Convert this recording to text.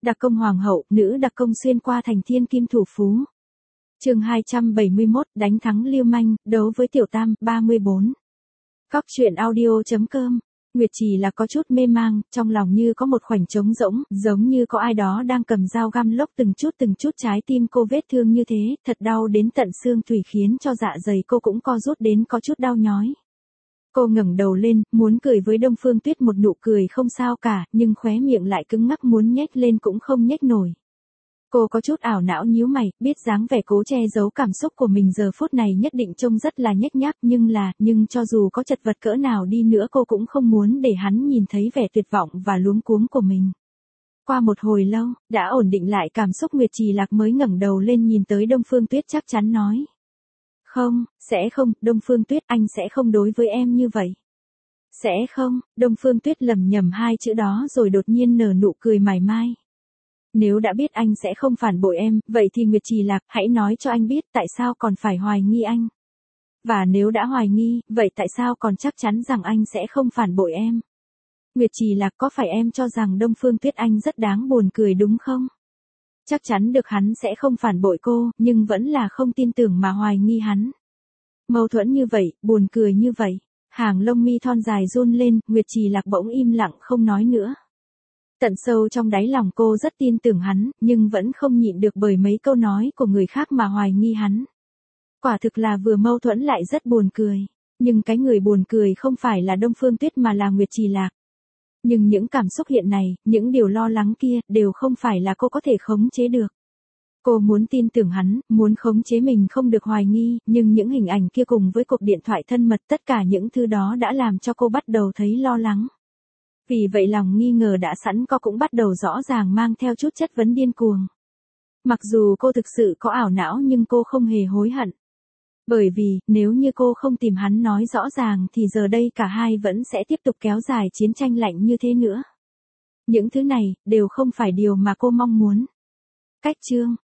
Đặc công hoàng hậu, nữ đặc công xuyên qua thành thiên kim thủ phú. Chương 271, đánh thắng lưu manh, đấu với tiểu tam, 34. Cóc truyện audio.com. Nguyệt Trì là có chút mê mang, trong lòng như có một khoảnh trống rỗng, giống như có ai đó đang cầm dao găm lốc từng chút trái tim cô vết thương như thế, thật đau đến tận xương tủy khiến cho dạ dày cô cũng co rút đến có chút đau nhói. Cô ngẩng đầu lên, muốn cười với Đông Phương Tuyết một nụ cười không sao cả, nhưng khóe miệng lại cứng ngắc muốn nhếch lên cũng không nhếch nổi. Cô có chút ảo não nhíu mày, biết dáng vẻ cố che giấu cảm xúc của mình giờ phút này nhất định trông rất là nhếch nhác, nhưng cho dù có chật vật cỡ nào đi nữa cô cũng không muốn để hắn nhìn thấy vẻ tuyệt vọng và luống cuống của mình. Qua một hồi lâu, đã ổn định lại cảm xúc Nguyệt Trì Lạc mới ngẩng đầu lên nhìn tới Đông Phương Tuyết chắc chắn nói. Không, sẽ không, Đông Phương Tuyết, anh sẽ không đối với em như vậy. Sẽ không, Đông Phương Tuyết lẩm nhẩm hai chữ đó rồi đột nhiên nở nụ cười mải mai. Nếu đã biết anh sẽ không phản bội em, vậy thì Nguyệt Trì Lạc, hãy nói cho anh biết tại sao còn phải hoài nghi anh. Và nếu đã hoài nghi, vậy tại sao còn chắc chắn rằng anh sẽ không phản bội em? Nguyệt Trì Lạc, có phải em cho rằng Đông Phương Tuyết anh rất đáng buồn cười đúng không? Chắc chắn được hắn sẽ không phản bội cô, nhưng vẫn là không tin tưởng mà hoài nghi hắn. Mâu thuẫn như vậy, buồn cười như vậy. Hàng lông mi thon dài run lên, Nguyệt Trì Lạc bỗng im lặng không nói nữa. Tận sâu trong đáy lòng cô rất tin tưởng hắn, nhưng vẫn không nhịn được bởi mấy câu nói của người khác mà hoài nghi hắn. Quả thực là vừa mâu thuẫn lại rất buồn cười. Nhưng cái người buồn cười không phải là Đông Phương Tuyết mà là Nguyệt Trì Lạc. Nhưng những cảm xúc hiện này, những điều lo lắng kia, đều không phải là cô có thể khống chế được. Cô muốn tin tưởng hắn, muốn khống chế mình không được hoài nghi, nhưng những hình ảnh kia cùng với cuộc điện thoại thân mật tất cả những thứ đó đã làm cho cô bắt đầu thấy lo lắng. Vì vậy lòng nghi ngờ đã sẵn có cũng bắt đầu rõ ràng mang theo chút chất vấn điên cuồng. Mặc dù cô thực sự có ảo não nhưng cô không hề hối hận. Bởi vì, nếu như cô không tìm hắn nói rõ ràng thì giờ đây cả hai vẫn sẽ tiếp tục kéo dài chiến tranh lạnh như thế nữa. Những thứ này, đều không phải điều mà cô mong muốn. Cách chương